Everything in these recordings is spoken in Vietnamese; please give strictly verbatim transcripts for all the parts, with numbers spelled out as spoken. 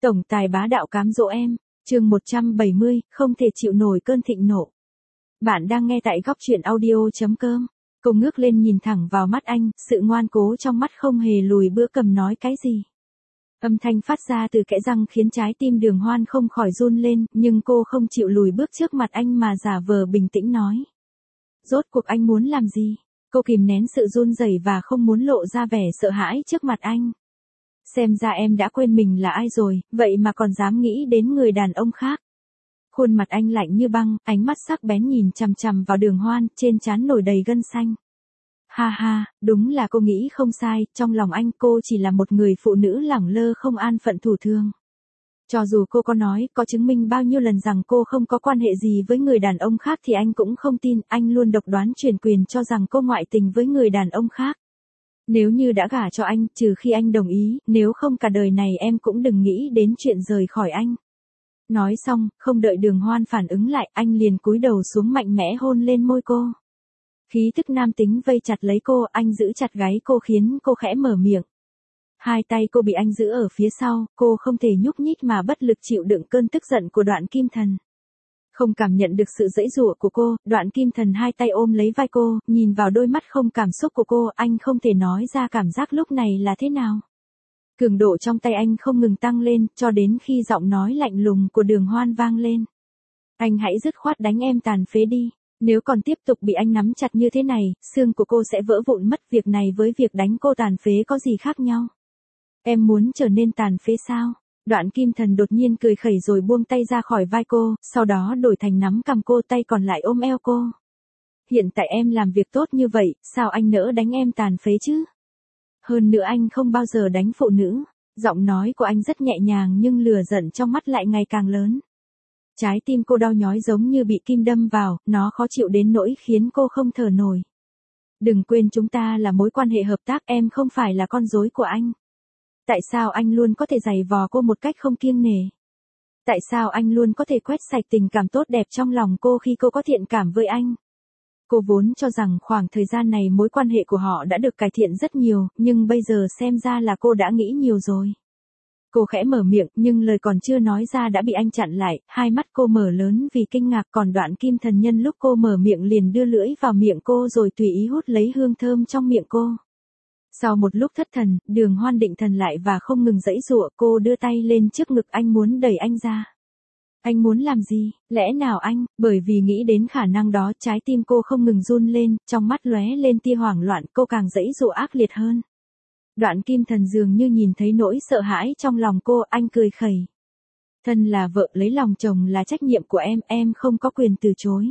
Tổng tài bá đạo cám dỗ em, chương một trăm bảy mươi, không thể chịu nổi cơn thịnh nộ. Bạn đang nghe tại góc truyện audio.com. Cô ngước lên nhìn thẳng vào mắt anh, sự ngoan cố trong mắt không hề lùi bữa cầm nói cái gì. Âm thanh phát ra từ kẽ răng khiến trái tim Đường Hoan không khỏi run lên, nhưng cô không chịu lùi bước trước mặt anh mà giả vờ bình tĩnh nói. Rốt cuộc anh muốn làm gì? Cô kìm nén sự run rẩy và không muốn lộ ra vẻ sợ hãi trước mặt anh. Xem ra em đã quên mình là ai rồi, vậy mà còn dám nghĩ đến người đàn ông khác. Khuôn mặt anh lạnh như băng, ánh mắt sắc bén nhìn chằm chằm vào Đường Hoan, trên trán nổi đầy gân xanh. Ha ha, đúng là cô nghĩ không sai, trong lòng anh cô chỉ là một người phụ nữ lẳng lơ không an phận thủ thường. Cho dù cô có nói, có chứng minh bao nhiêu lần rằng cô không có quan hệ gì với người đàn ông khác thì anh cũng không tin, anh luôn độc đoán truyền quyền cho rằng cô ngoại tình với người đàn ông khác. Nếu như đã gả cho anh, trừ khi anh đồng ý, nếu không cả đời này em cũng đừng nghĩ đến chuyện rời khỏi anh. Nói xong, không đợi Đường Hoan phản ứng lại, anh liền cúi đầu xuống mạnh mẽ hôn lên môi cô. Khí thức nam tính vây chặt lấy cô, anh giữ chặt gáy cô khiến cô khẽ mở miệng. Hai tay cô bị anh giữ ở phía sau, cô không thể nhúc nhích mà bất lực chịu đựng cơn tức giận của Đoạn Kim Thần. Không cảm nhận được sự giãy giụa của cô, Đoạn Kim Thần hai tay ôm lấy vai cô, nhìn vào đôi mắt không cảm xúc của cô, anh không thể nói ra cảm giác lúc này là thế nào. Cường độ trong tay anh không ngừng tăng lên, cho đến khi giọng nói lạnh lùng của Đường Hoan vang lên. Anh hãy dứt khoát đánh em tàn phế đi, nếu còn tiếp tục bị anh nắm chặt như thế này, xương của cô sẽ vỡ vụn mất, việc này với việc đánh cô tàn phế có gì khác nhau. Em muốn trở nên tàn phế sao? Đoạn Kim Thần đột nhiên cười khẩy rồi buông tay ra khỏi vai cô, sau đó đổi thành nắm cằm cô, tay còn lại ôm eo cô. Hiện tại em làm việc tốt như vậy, sao anh nỡ đánh em tàn phế chứ? Hơn nữa anh không bao giờ đánh phụ nữ. Giọng nói của anh rất nhẹ nhàng nhưng lửa giận trong mắt lại ngày càng lớn. Trái tim cô đau nhói giống như bị kim đâm vào, nó khó chịu đến nỗi khiến cô không thở nổi. Đừng quên chúng ta là mối quan hệ hợp tác, em không phải là con rối của anh. Tại sao anh luôn có thể giày vò cô một cách không kiêng nể? Tại sao anh luôn có thể quét sạch tình cảm tốt đẹp trong lòng cô khi cô có thiện cảm với anh? Cô vốn cho rằng khoảng thời gian này mối quan hệ của họ đã được cải thiện rất nhiều, nhưng bây giờ xem ra là cô đã nghĩ nhiều rồi. Cô khẽ mở miệng, nhưng lời còn chưa nói ra đã bị anh chặn lại, hai mắt cô mở lớn vì kinh ngạc, còn Đoạn Kim Thần nhân lúc cô mở miệng liền đưa lưỡi vào miệng cô rồi tùy ý hút lấy hương thơm trong miệng cô. Sau một lúc thất thần, Đường Hoan định thần lại và không ngừng giãy giụa, cô đưa tay lên trước ngực anh muốn đẩy anh ra. Anh muốn làm gì? Lẽ nào anh? Bởi vì nghĩ đến khả năng đó, trái tim cô không ngừng run lên, trong mắt lóe lên tia hoảng loạn, cô càng giãy giụa ác liệt hơn. Đoạn Kim Thần dường như nhìn thấy nỗi sợ hãi trong lòng cô, anh cười khẩy. Thân là vợ, lấy lòng chồng là trách nhiệm của em, em không có quyền từ chối.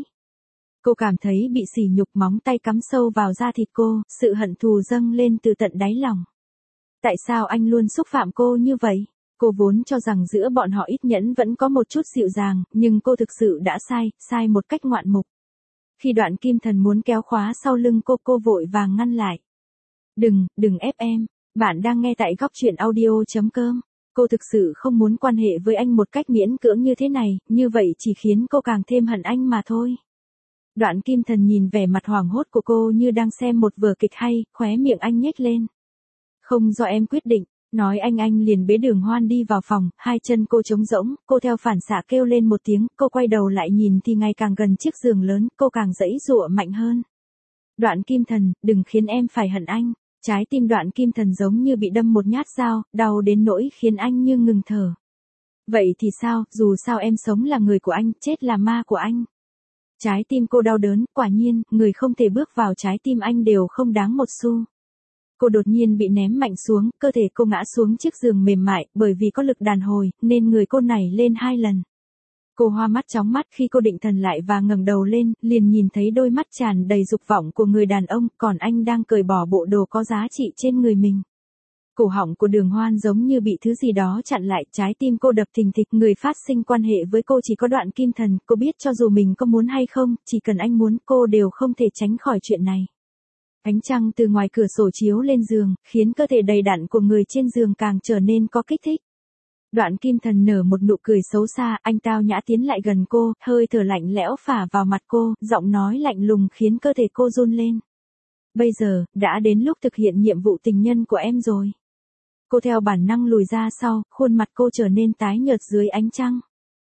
Cô cảm thấy bị sỉ nhục, móng tay cắm sâu vào da thịt cô, sự hận thù dâng lên từ tận đáy lòng. Tại sao anh luôn xúc phạm cô như vậy? Cô vốn cho rằng giữa bọn họ ít nhẫn vẫn có một chút dịu dàng, nhưng cô thực sự đã sai, sai một cách ngoạn mục. Khi Đoạn Kim Thần muốn kéo khóa sau lưng cô, cô vội vàng ngăn lại. Đừng, đừng ép em. Bạn đang nghe tại góc truyện audio.com. Cô thực sự không muốn quan hệ với anh một cách miễn cưỡng như thế này, như vậy chỉ khiến cô càng thêm hận anh mà thôi. Đoạn Kim Thần nhìn vẻ mặt hoảng hốt của cô như đang xem một vở kịch hay, khóe miệng anh nhếch lên. Không do em quyết định, nói anh anh liền bế Đường Hoan đi vào phòng, hai chân cô trống rỗng, cô theo phản xạ kêu lên một tiếng, cô quay đầu lại nhìn thì ngày càng gần chiếc giường lớn, cô càng giãy giụa mạnh hơn. Đoạn Kim Thần, đừng khiến em phải hận anh. Trái tim Đoạn Kim Thần giống như bị đâm một nhát dao, đau đến nỗi khiến anh như ngừng thở. Vậy thì sao, dù sao em sống là người của anh, chết là ma của anh. Trái tim cô đau đớn, quả nhiên, người không thể bước vào trái tim anh đều không đáng một xu. Cô đột nhiên bị ném mạnh xuống, cơ thể cô ngã xuống chiếc giường mềm mại, bởi vì có lực đàn hồi, nên người cô nảy lên hai lần. Cô hoa mắt chóng mắt khi cô định thần lại và ngẩng đầu lên, liền nhìn thấy đôi mắt tràn đầy dục vọng của người đàn ông, còn anh đang cởi bỏ bộ đồ có giá trị trên người mình. Cổ họng của Đường Hoan giống như bị thứ gì đó chặn lại, trái tim cô đập thình thịch, người phát sinh quan hệ với cô chỉ có Đoạn Kim Thần, cô biết cho dù mình có muốn hay không, chỉ cần anh muốn, cô đều không thể tránh khỏi chuyện này. Ánh trăng từ ngoài cửa sổ chiếu lên giường, khiến cơ thể đầy đặn của người trên giường càng trở nên có kích thích. Đoạn Kim Thần nở một nụ cười xấu xa, anh tao nhã tiến lại gần cô, hơi thở lạnh lẽo phả vào mặt cô, giọng nói lạnh lùng khiến cơ thể cô run lên. Bây giờ, đã đến lúc thực hiện nhiệm vụ tình nhân của em rồi. Cô theo bản năng lùi ra sau, khuôn mặt cô trở nên tái nhợt dưới ánh trăng.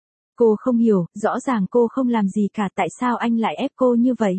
Cô không hiểu, rõ ràng cô không làm gì cả, tại sao anh lại ép cô như vậy?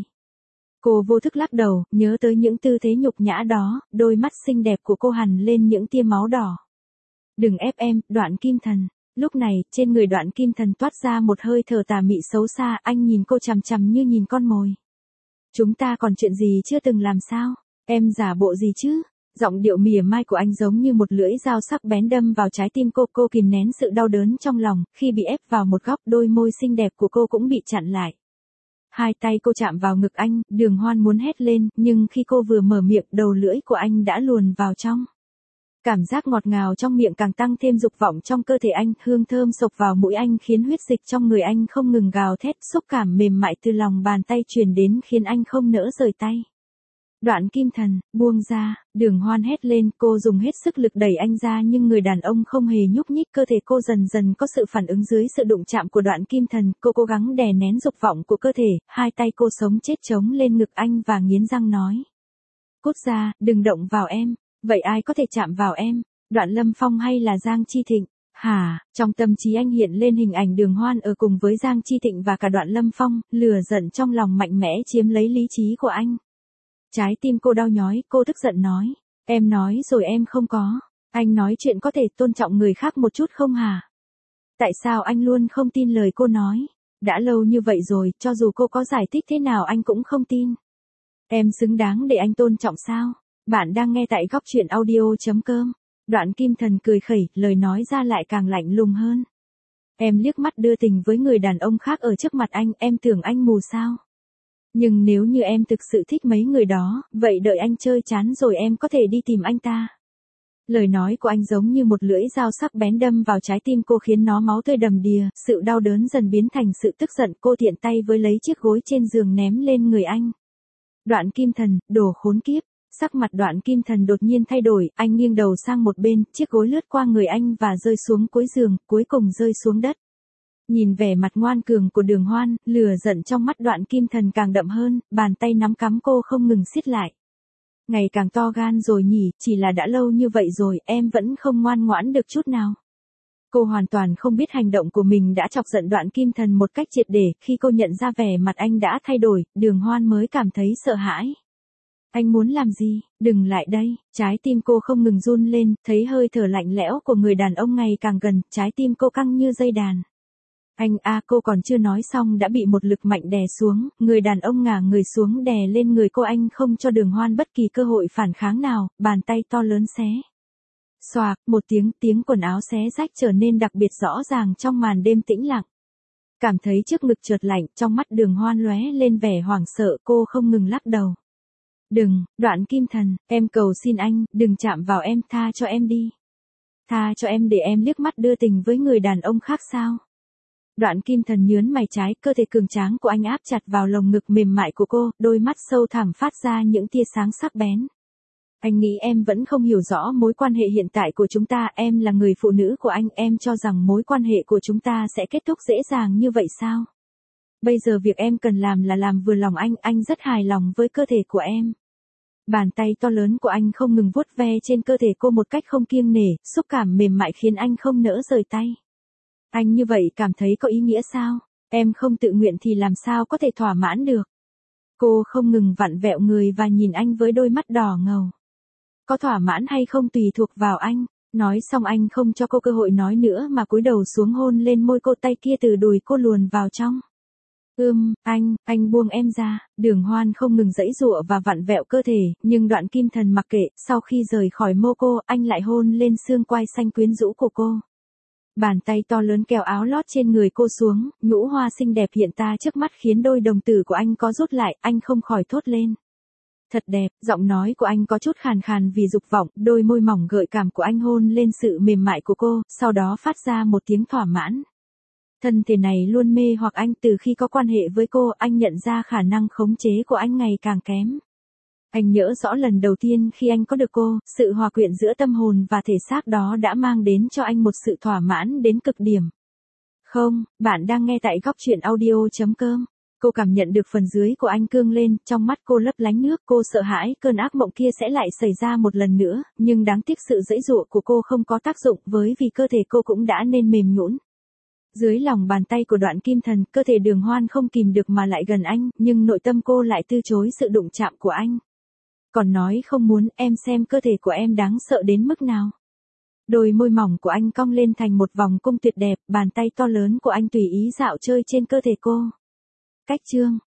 Cô vô thức lắc đầu, nhớ tới những tư thế nhục nhã đó, đôi mắt xinh đẹp của cô hằn lên những tia máu đỏ. Đừng ép em, Đoạn Kim Thần. Lúc này, trên người Đoạn Kim Thần toát ra một hơi thở tà mị xấu xa, anh nhìn cô chằm chằm như nhìn con mồi. Chúng ta còn chuyện gì chưa từng làm sao? Em giả bộ gì chứ? Giọng điệu mỉa mai của anh giống như một lưỡi dao sắc bén đâm vào trái tim cô. Cô kìm nén sự đau đớn trong lòng, khi bị ép vào một góc, đôi môi xinh đẹp của cô cũng bị chặn lại. Hai tay cô chạm vào ngực anh, Đường Hoan muốn hét lên, nhưng khi cô vừa mở miệng, đầu lưỡi của anh đã luồn vào trong. Cảm giác ngọt ngào trong miệng càng tăng thêm dục vọng trong cơ thể anh, hương thơm xộc vào mũi anh khiến huyết dịch trong người anh không ngừng gào thét, xúc cảm mềm mại từ lòng bàn tay truyền đến khiến anh không nỡ rời tay. Đoạn Kim Thần, buông ra, Đường Hoan hét lên, cô dùng hết sức lực đẩy anh ra nhưng người đàn ông không hề nhúc nhích, cơ thể cô dần dần có sự phản ứng dưới sự đụng chạm của Đoạn Kim Thần, cô cố gắng đè nén dục vọng của cơ thể, hai tay cô sống chết chống lên ngực anh và nghiến răng nói. Cút ra, đừng động vào em, vậy ai có thể chạm vào em, Đoạn Lâm Phong hay là Giang Chi Thịnh? Hả, trong tâm trí anh hiện lên hình ảnh Đường Hoan ở cùng với Giang Chi Thịnh và cả Đoạn Lâm Phong, lửa giận trong lòng mạnh mẽ chiếm lấy lý trí của anh. Trái tim cô đau nhói, cô tức giận nói. Em nói rồi em không có. Anh nói chuyện có thể tôn trọng người khác một chút không hả? Tại sao anh luôn không tin lời cô nói? Đã lâu như vậy rồi, cho dù cô có giải thích thế nào anh cũng không tin. Em xứng đáng để anh tôn trọng sao? Bạn đang nghe tại góc truyện audio chấm com. Đoạn Kim Thần cười khẩy, lời nói ra lại càng lạnh lùng hơn. Em liếc mắt đưa tình với người đàn ông khác ở trước mặt anh, em tưởng anh mù sao? Nhưng nếu như em thực sự thích mấy người đó, vậy đợi anh chơi chán rồi em có thể đi tìm anh ta. Lời nói của anh giống như một lưỡi dao sắc bén đâm vào trái tim cô khiến nó máu tươi đầm đìa, sự đau đớn dần biến thành sự tức giận, cô tiện tay với lấy chiếc gối trên giường ném lên người anh. Đoạn Kim Thần, đồ khốn kiếp. Sắc mặt Đoạn Kim Thần đột nhiên thay đổi, anh nghiêng đầu sang một bên, chiếc gối lướt qua người anh và rơi xuống cuối giường, cuối cùng rơi xuống đất. Nhìn vẻ mặt ngoan cường của Đường Hoan, lửa giận trong mắt Đoạn Kim Thần càng đậm hơn, bàn tay nắm cắm cô không ngừng siết lại. Ngày càng to gan rồi nhỉ, chỉ là đã lâu như vậy rồi, em vẫn không ngoan ngoãn được chút nào. Cô hoàn toàn không biết hành động của mình đã chọc giận Đoạn Kim Thần một cách triệt để, khi cô nhận ra vẻ mặt anh đã thay đổi, Đường Hoan mới cảm thấy sợ hãi. Anh muốn làm gì? Đừng lại đây. Trái tim cô không ngừng run lên, thấy hơi thở lạnh lẽo của người đàn ông ngày càng gần, trái tim cô căng như dây đàn. Anh a à, cô còn chưa nói xong đã bị một lực mạnh đè xuống, người đàn ông ngả người xuống đè lên người cô, anh không cho Đường Hoan bất kỳ cơ hội phản kháng nào, bàn tay to lớn xé. Xoạc, một tiếng, tiếng quần áo xé rách trở nên đặc biệt rõ ràng trong màn đêm tĩnh lặng. Cảm thấy trước ngực chợt lạnh, trong mắt Đường Hoan lóe lên vẻ hoảng sợ, cô không ngừng lắc đầu. Đừng, Đoạn Kim Thần, em cầu xin anh, đừng chạm vào em, tha cho em đi. Tha cho em để em liếc mắt đưa tình với người đàn ông khác sao? Đoạn Kim Thần nhướn mày trái, cơ thể cường tráng của anh áp chặt vào lồng ngực mềm mại của cô, đôi mắt sâu thẳm phát ra những tia sáng sắc bén. Anh nghĩ em vẫn không hiểu rõ mối quan hệ hiện tại của chúng ta, em là người phụ nữ của anh, em cho rằng mối quan hệ của chúng ta sẽ kết thúc dễ dàng như vậy sao? Bây giờ việc em cần làm là làm vừa lòng anh, anh rất hài lòng với cơ thể của em. Bàn tay to lớn của anh không ngừng vuốt ve trên cơ thể cô một cách không kiêng nể, xúc cảm mềm mại khiến anh không nỡ rời tay. Anh như vậy cảm thấy có ý nghĩa sao? Em không tự nguyện thì làm sao có thể thỏa mãn được? Cô không ngừng vặn vẹo người và nhìn anh với đôi mắt đỏ ngầu. Có thỏa mãn hay không tùy thuộc vào anh. Nói xong anh không cho cô cơ hội nói nữa mà cúi đầu xuống hôn lên môi cô, tay kia từ đùi cô luồn vào trong. Ưm, anh, anh buông em ra. Đường Hoan không ngừng giãy giụa và vặn vẹo cơ thể, nhưng Đoạn Kim Thần mặc kệ, sau khi rời khỏi môi cô, anh lại hôn lên xương quai xanh quyến rũ của cô. Bàn tay to lớn kéo áo lót trên người cô xuống, nhũ hoa xinh đẹp hiện ta trước mắt khiến đôi đồng tử của anh có rút lại, anh không khỏi thốt lên. Thật đẹp, giọng nói của anh có chút khàn khàn vì dục vọng, đôi môi mỏng gợi cảm của anh hôn lên sự mềm mại của cô, sau đó phát ra một tiếng thỏa mãn. Thân thể này luôn mê hoặc anh, từ khi có quan hệ với cô, anh nhận ra khả năng khống chế của anh ngày càng kém. Anh nhớ rõ lần đầu tiên khi anh có được cô, sự hòa quyện giữa tâm hồn và thể xác đó đã mang đến cho anh một sự thỏa mãn đến cực điểm. Không, bạn đang nghe tại góc truyện audio chấm com. Cô cảm nhận được phần dưới của anh cương lên, trong mắt cô lấp lánh nước, cô sợ hãi cơn ác mộng kia sẽ lại xảy ra một lần nữa, nhưng đáng tiếc sự giãy giụa của cô không có tác dụng với vì cơ thể cô cũng đã nên mềm nhũn. Dưới lòng bàn tay của Đoạn Kim Thần, cơ thể Đường Hoan không kìm được mà lại gần anh, nhưng nội tâm cô lại từ chối sự đụng chạm của anh. Còn nói không muốn, em xem cơ thể của em đáng sợ đến mức nào. Đôi môi mỏng của anh cong lên thành một vòng cung tuyệt đẹp, bàn tay to lớn của anh tùy ý dạo chơi trên cơ thể cô. Cách chương